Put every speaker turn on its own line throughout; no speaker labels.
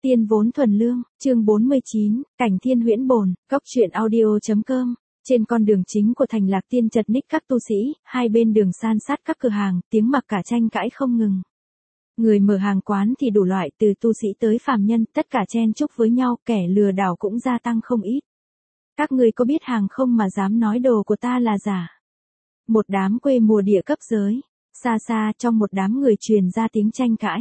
Tiên vốn thuần lương, chương 49, cảnh thiên huyễn bồn, góc truyện audio.com. Trên con đường chính của thành Lạc Tiên chật ních các tu sĩ, hai bên đường san sát các cửa hàng, tiếng mặc cả tranh cãi không ngừng. Người mở hàng quán thì đủ loại, từ tu sĩ tới phàm nhân, tất cả chen chúc với nhau, kẻ lừa đảo cũng gia tăng không ít. Các người có biết hàng không mà dám nói đồ của ta là giả? Một đám quê mùa địa cấp giới, xa xa trong một đám người truyền ra tiếng tranh cãi.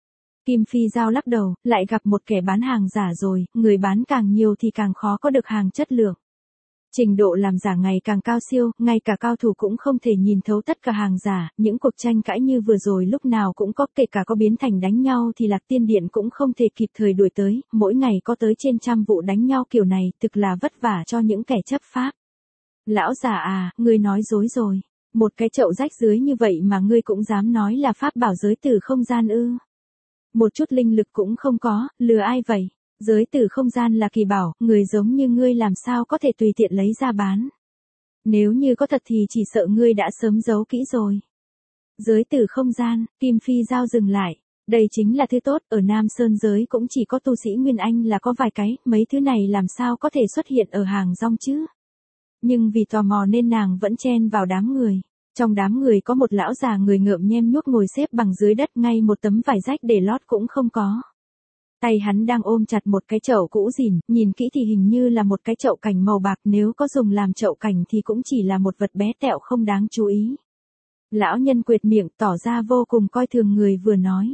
Kim Phi Giao lắc đầu, lại gặp một kẻ bán hàng giả rồi, người bán càng nhiều thì càng khó có được hàng chất lượng. Trình độ làm giả ngày càng cao siêu, ngay cả cao thủ cũng không thể nhìn thấu tất cả hàng giả, những cuộc tranh cãi như vừa rồi lúc nào cũng có, kể cả có biến thành đánh nhau thì Lạc Tiên Điện cũng không thể kịp thời đuổi tới, mỗi ngày có tới trên trăm vụ đánh nhau kiểu này, thực là vất vả cho những kẻ chấp pháp. Lão già à, ngươi nói dối rồi, một cái chậu rách dưới như vậy mà ngươi cũng dám nói là pháp bảo giới tử không gian ư? Một chút linh lực cũng không có, lừa ai vậy? Giới tử không gian là kỳ bảo, người giống như ngươi làm sao có thể tùy tiện lấy ra bán. Nếu như có thật thì chỉ sợ ngươi đã sớm giấu kỹ rồi. Giới tử không gian, Kim Phi Giao dừng lại. Đây chính là thứ tốt, ở Nam Sơn giới cũng chỉ có tu sĩ Nguyên Anh là có vài cái, mấy thứ này làm sao có thể xuất hiện ở hàng rong chứ. Nhưng vì tò mò nên nàng vẫn chen vào đám người. Trong đám người có một lão già người ngợm nhem nhuốc ngồi xếp bằng dưới đất, ngay một tấm vải rách để lót cũng không có. Tay hắn đang ôm chặt một cái chậu cũ rỉn, nhìn kỹ thì hình như là một cái chậu cảnh màu bạc, nếu có dùng làm chậu cảnh thì cũng chỉ là một vật bé tẹo không đáng chú ý. Lão nhân quệt miệng tỏ ra vô cùng coi thường người vừa nói.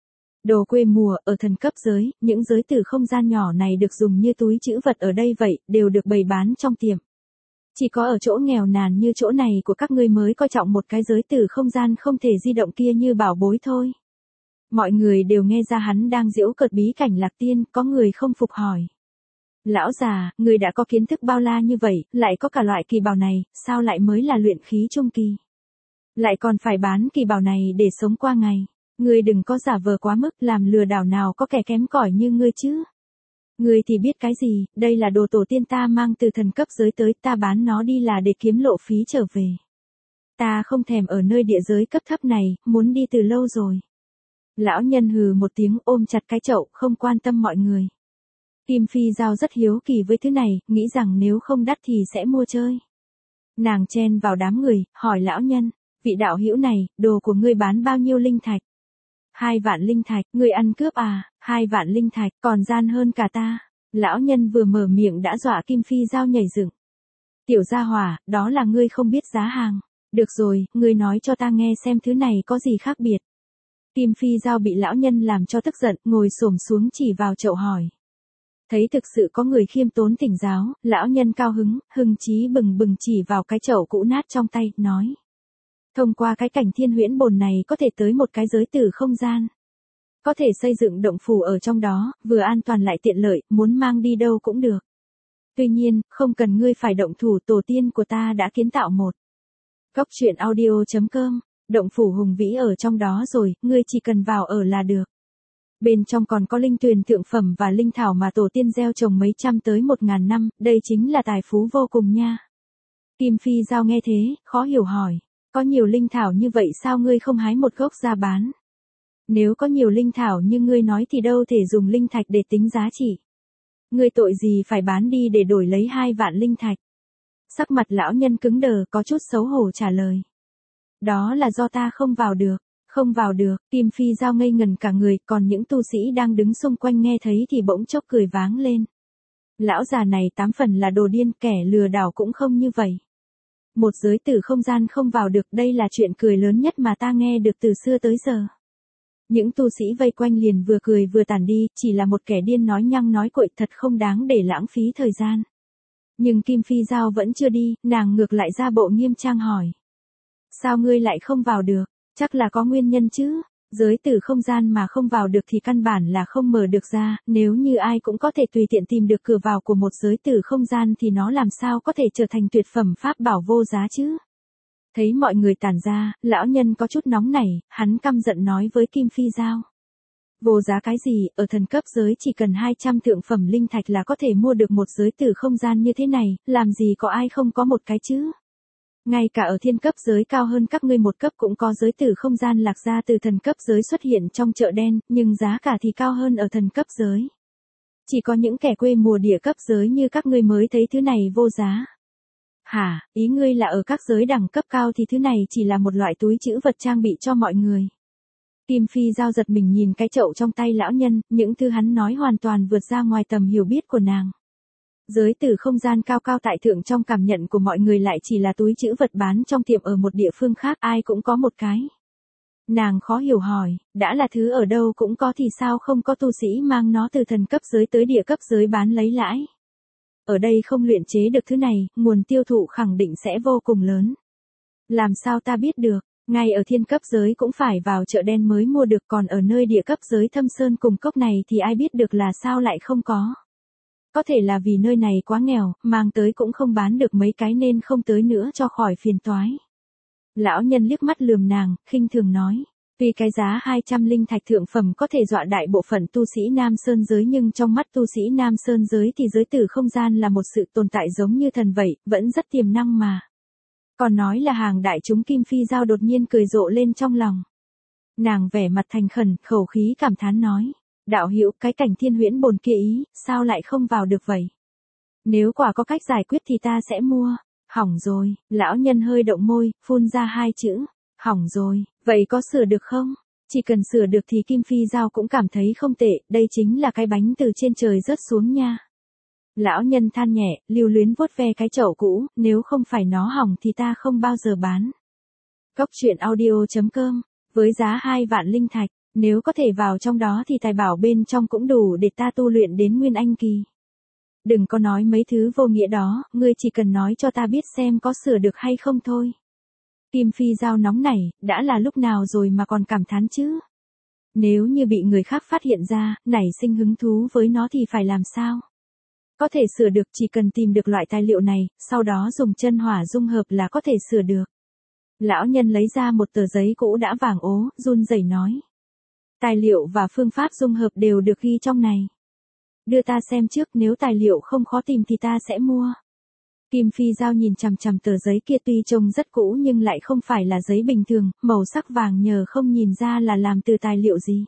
Đồ quê mùa, ở thần cấp giới, những giới tử không gian nhỏ này được dùng như túi trữ vật ở đây vậy, đều được bày bán trong tiệm. Chỉ có ở chỗ nghèo nàn như chỗ này của các ngươi mới coi trọng một cái giới tử không gian không thể di động kia như bảo bối thôi. Mọi người đều nghe ra hắn đang giễu cợt bí cảnh Lạc Tiên, có người không phục hỏi. Lão già, người đã có kiến thức bao la như vậy, lại có cả loại kỳ bảo này, sao lại mới là luyện khí trung kỳ? Lại còn phải bán kỳ bảo này để sống qua ngày. Ngươi đừng có giả vờ quá mức, làm lừa đảo nào có kẻ kém cỏi như ngươi chứ. Ngươi thì biết cái gì, đây là đồ tổ tiên ta mang từ thần cấp giới tới, ta bán nó đi là để kiếm lộ phí trở về. Ta không thèm ở nơi địa giới cấp thấp này, muốn đi từ lâu rồi. Lão nhân hừ một tiếng ôm chặt cái chậu, không quan tâm mọi người. Kim Phi Giao rất hiếu kỳ với thứ này, nghĩ rằng nếu không đắt thì sẽ mua chơi. Nàng chen vào đám người, hỏi lão nhân, vị đạo hữu này, đồ của ngươi bán bao nhiêu linh thạch? 2 vạn linh thạch, ngươi ăn cướp à? 2 vạn linh thạch, còn gian hơn cả ta. Lão nhân vừa mở miệng đã dọa Kim Phi Giao nhảy dựng. Tiểu gia hỏa, đó là ngươi không biết giá hàng. Được rồi, ngươi nói cho ta nghe xem thứ này có gì khác biệt. Kim Phi Giao bị lão nhân làm cho tức giận, ngồi xổm xuống chỉ vào chậu hỏi. Thấy thực sự có người khiêm tốn thỉnh giáo, lão nhân cao hứng, hưng chí bừng bừng chỉ vào cái chậu cũ nát trong tay, nói. Thông qua cái cảnh thiên huyễn bồn này có thể tới một cái giới tử không gian. Có thể xây dựng động phủ ở trong đó, vừa an toàn lại tiện lợi, muốn mang đi đâu cũng được. Tuy nhiên, không cần ngươi phải động thủ, tổ tiên của ta đã kiến tạo một. Góc truyện audio.com, động phủ hùng vĩ ở trong đó rồi, ngươi chỉ cần vào ở là được. Bên trong còn có linh tuyền thượng phẩm và linh thảo mà tổ tiên gieo trồng mấy trăm tới 1000 năm, đây chính là tài phú vô cùng nha. Kim Phi Giao nghe thế, khó hiểu hỏi, có nhiều linh thảo như vậy sao ngươi không hái một gốc ra bán? Nếu có nhiều linh thảo như ngươi nói thì đâu thể dùng linh thạch để tính giá trị. Ngươi tội gì phải bán đi để đổi lấy 2 vạn linh thạch? Sắc mặt lão nhân cứng đờ, có chút xấu hổ trả lời. Đó là do ta không vào được. Không vào được, Kim Phi Giao ngây ngần cả người, còn những tu sĩ đang đứng xung quanh nghe thấy thì bỗng chốc cười váng lên. Lão già này 8 phần là đồ điên, kẻ lừa đảo cũng không như vậy. Một giới tử không gian không vào được, đây là chuyện cười lớn nhất mà ta nghe được từ xưa tới giờ. Những tu sĩ vây quanh liền vừa cười vừa tản đi, chỉ là một kẻ điên nói nhăng nói cuội, thật không đáng để lãng phí thời gian. Nhưng Kim Phi Giao vẫn chưa đi, nàng ngược lại ra bộ nghiêm trang hỏi. Sao ngươi lại không vào được? Chắc là có nguyên nhân chứ. Giới tử không gian mà không vào được thì căn bản là không mở được ra, nếu như ai cũng có thể tùy tiện tìm được cửa vào của một giới tử không gian thì nó làm sao có thể trở thành tuyệt phẩm pháp bảo vô giá chứ. Thấy mọi người tản ra, lão nhân có chút nóng nảy, hắn căm giận nói với Kim Phi Giao. Vô giá cái gì, ở thần cấp giới chỉ cần 200 thượng phẩm linh thạch là có thể mua được một giới tử không gian như thế này, làm gì có ai không có một cái chứ. Ngay cả ở thiên cấp giới cao hơn các ngươi một cấp cũng có giới tử không gian lạc ra từ thần cấp giới xuất hiện trong chợ đen, nhưng giá cả thì cao hơn ở thần cấp giới. Chỉ có những kẻ quê mùa địa cấp giới như các ngươi mới thấy thứ này vô giá. Hả, ý ngươi là ở các giới đẳng cấp cao thì thứ này chỉ là một loại túi trữ vật trang bị cho mọi người. Kim Phi Giao giật mình nhìn cái chậu trong tay lão nhân, những thứ hắn nói hoàn toàn vượt ra ngoài tầm hiểu biết của nàng. Giới tử không gian cao cao tại thượng trong cảm nhận của mọi người lại chỉ là túi trữ vật bán trong tiệm ở một địa phương khác, ai cũng có một cái. Nàng khó hiểu hỏi, đã là thứ ở đâu cũng có thì sao không có tu sĩ mang nó từ thần cấp giới tới địa cấp giới bán lấy lãi. Ở đây không luyện chế được thứ này, nguồn tiêu thụ khẳng định sẽ vô cùng lớn. Làm sao ta biết được, ngay ở thiên cấp giới cũng phải vào chợ đen mới mua được, còn ở nơi địa cấp giới Thâm Sơn cùng cốc này thì ai biết được là sao lại không có. Có thể là vì nơi này quá nghèo, mang tới cũng không bán được mấy cái nên không tới nữa cho khỏi phiền toái. Lão nhân liếc mắt lườm nàng, khinh thường nói. Tuy cái giá 200 linh thạch thượng phẩm có thể dọa đại bộ phận tu sĩ Nam Sơn giới nhưng trong mắt tu sĩ Nam Sơn giới thì giới tử không gian là một sự tồn tại giống như thần vậy, vẫn rất tiềm năng mà. Còn nói là hàng đại chúng. Kim Phi Giao đột nhiên cười rộ lên trong lòng. Nàng vẻ mặt thành khẩn, khẩu khí cảm thán nói. Đạo hữu, cái cảnh thiên huyễn bồn kia ý, sao lại không vào được vậy? Nếu quả có cách giải quyết thì ta sẽ mua. Hỏng rồi, lão nhân hơi động môi, phun ra hai chữ. Hỏng rồi, vậy có sửa được không? Chỉ cần sửa được thì Kim Phi Giao cũng cảm thấy không tệ, đây chính là cái bánh từ trên trời rớt xuống nha. Lão nhân than nhẹ, lưu luyến vuốt ve cái chậu cũ, nếu không phải nó hỏng thì ta không bao giờ bán. Cốc truyện audio.com, với giá 2 vạn linh thạch, nếu có thể vào trong đó thì tài bảo bên trong cũng đủ để ta tu luyện đến Nguyên Anh kỳ. Đừng có nói mấy thứ vô nghĩa đó, ngươi chỉ cần nói cho ta biết xem có sửa được hay không thôi. Kim Phi Giao nóng nảy, đã là lúc nào rồi mà còn cảm thán chứ? Nếu như bị người khác phát hiện ra, nảy sinh hứng thú với nó thì phải làm sao? Có thể sửa được, chỉ cần tìm được loại tài liệu này, sau đó dùng chân hỏa dung hợp là có thể sửa được. Lão nhân lấy ra một tờ giấy cũ đã vàng ố, run rẩy nói. Tài liệu và phương pháp dung hợp đều được ghi trong này. Đưa ta xem trước, nếu tài liệu không khó tìm thì ta sẽ mua. Kim Phi Giao nhìn chằm chằm tờ giấy kia, tuy trông rất cũ nhưng lại không phải là giấy bình thường, màu sắc vàng nhờ không nhìn ra là làm từ tài liệu gì.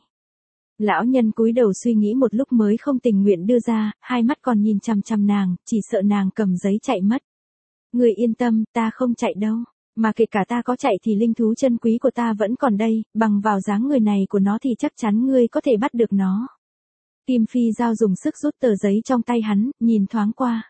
Lão nhân cúi đầu suy nghĩ một lúc mới không tình nguyện đưa ra, hai mắt còn nhìn chằm chằm nàng, chỉ sợ nàng cầm giấy chạy mất. Người yên tâm, ta không chạy đâu, mà kể cả ta có chạy thì linh thú chân quý của ta vẫn còn đây, bằng vào dáng người này của nó thì chắc chắn ngươi có thể bắt được nó. Kim Phi Giao dùng sức rút tờ giấy trong tay hắn, nhìn thoáng qua.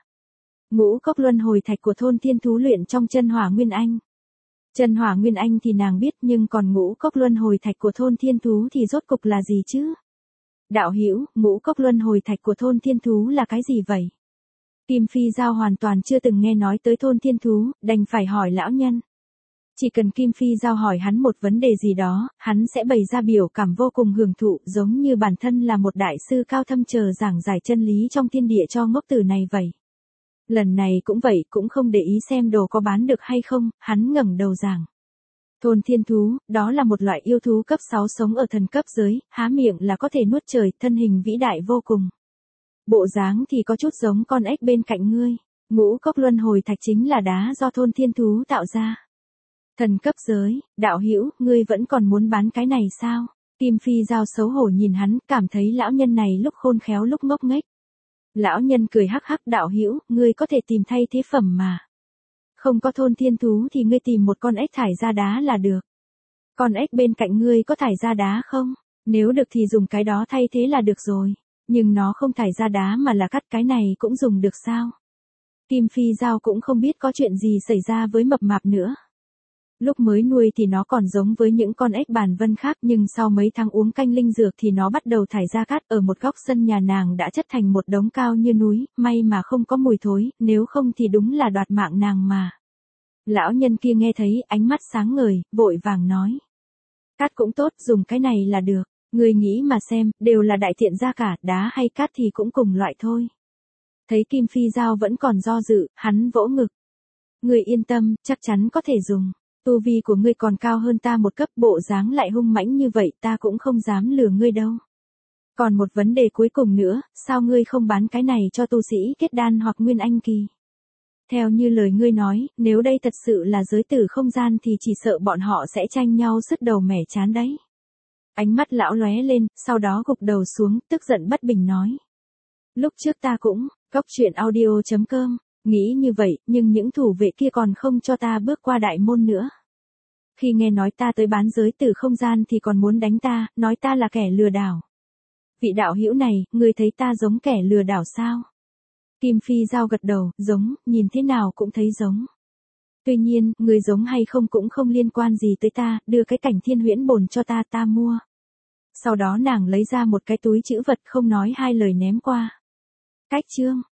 Ngũ cốc luân hồi thạch của thôn thiên thú luyện trong chân hỏa Nguyên Anh. Chân hỏa Nguyên Anh thì nàng biết, nhưng còn ngũ cốc luân hồi thạch của thôn thiên thú thì rốt cục là gì chứ? Đạo hữu, ngũ cốc luân hồi thạch của thôn thiên thú là cái gì vậy? Kim Phi Giao hoàn toàn chưa từng nghe nói tới thôn thiên thú, đành phải hỏi lão nhân. Chỉ cần Kim Phi Giao hỏi hắn một vấn đề gì đó, hắn sẽ bày ra biểu cảm vô cùng hưởng thụ, giống như bản thân là một đại sư cao thâm chờ giảng giải chân lý trong thiên địa cho ngốc tử này vậy. Lần này cũng vậy, cũng không để ý xem đồ có bán được hay không, hắn ngẩng đầu giảng. Thôn thiên thú, đó là một loại yêu thú cấp 6 sống ở thần cấp giới, há miệng là có thể nuốt trời, thân hình vĩ đại vô cùng. Bộ dáng thì có chút giống con ếch bên cạnh ngươi. Ngũ cốc luân hồi thạch chính là đá do thôn thiên thú tạo ra. Thần cấp giới, đạo hữu, ngươi vẫn còn muốn bán cái này sao? Kim Phi Giao xấu hổ nhìn hắn, cảm thấy lão nhân này lúc khôn khéo lúc ngốc nghếch. Lão nhân cười hắc hắc, đạo hữu, ngươi có thể tìm thay thế phẩm mà. Không có thôn thiên thú thì ngươi tìm một con ếch thải ra đá là được. Con ếch bên cạnh ngươi có thải ra đá không? Nếu được thì dùng cái đó thay thế là được rồi. Nhưng nó không thải ra đá mà là cắt, cái này cũng dùng được sao? Kim Phi Giao cũng không biết có chuyện gì xảy ra với mập mạp nữa. Lúc mới nuôi thì nó còn giống với những con ếch bàn vân khác, nhưng sau mấy tháng uống canh linh dược thì nó bắt đầu thải ra cát, ở một góc sân nhà nàng đã chất thành một đống cao như núi, may mà không có mùi thối, nếu không thì đúng là đoạt mạng nàng mà. Lão nhân kia nghe thấy, ánh mắt sáng ngời, vội vàng nói. Cát cũng tốt, dùng cái này là được, người nghĩ mà xem, đều là đại thiện gia cả, đá hay cát thì cũng cùng loại thôi. Thấy Kim Phi Giao vẫn còn do dự, hắn vỗ ngực. Người yên tâm, chắc chắn có thể dùng. Tu vi của ngươi còn cao hơn ta một cấp, bộ dáng lại hung mãnh như vậy, ta cũng không dám lừa ngươi đâu. Còn một vấn đề cuối cùng nữa, sao ngươi không bán cái này cho tu sĩ kết đan hoặc Nguyên Anh kỳ? Theo như lời ngươi nói, nếu đây thật sự là giới tử không gian thì chỉ sợ bọn họ sẽ tranh nhau sứt đầu mẻ chán đấy. Ánh mắt lão lóe lên, sau đó gục đầu xuống, tức giận bất bình nói. Lúc trước ta cũng, cóc truyện audio.com, nghĩ như vậy, nhưng những thủ vệ kia còn không cho ta bước qua đại môn nữa. Khi nghe nói ta tới bán giới tử không gian thì còn muốn đánh ta, nói ta là kẻ lừa đảo. Vị đạo hữu này, người thấy ta giống kẻ lừa đảo sao? Kim Phi Giao gật đầu, giống, nhìn thế nào cũng thấy giống. Tuy nhiên, người giống hay không cũng không liên quan gì tới ta, đưa cái cảnh thiên huyễn bồn cho ta, ta mua. Sau đó nàng lấy ra một cái túi trữ vật không nói hai lời ném qua. Cách chương.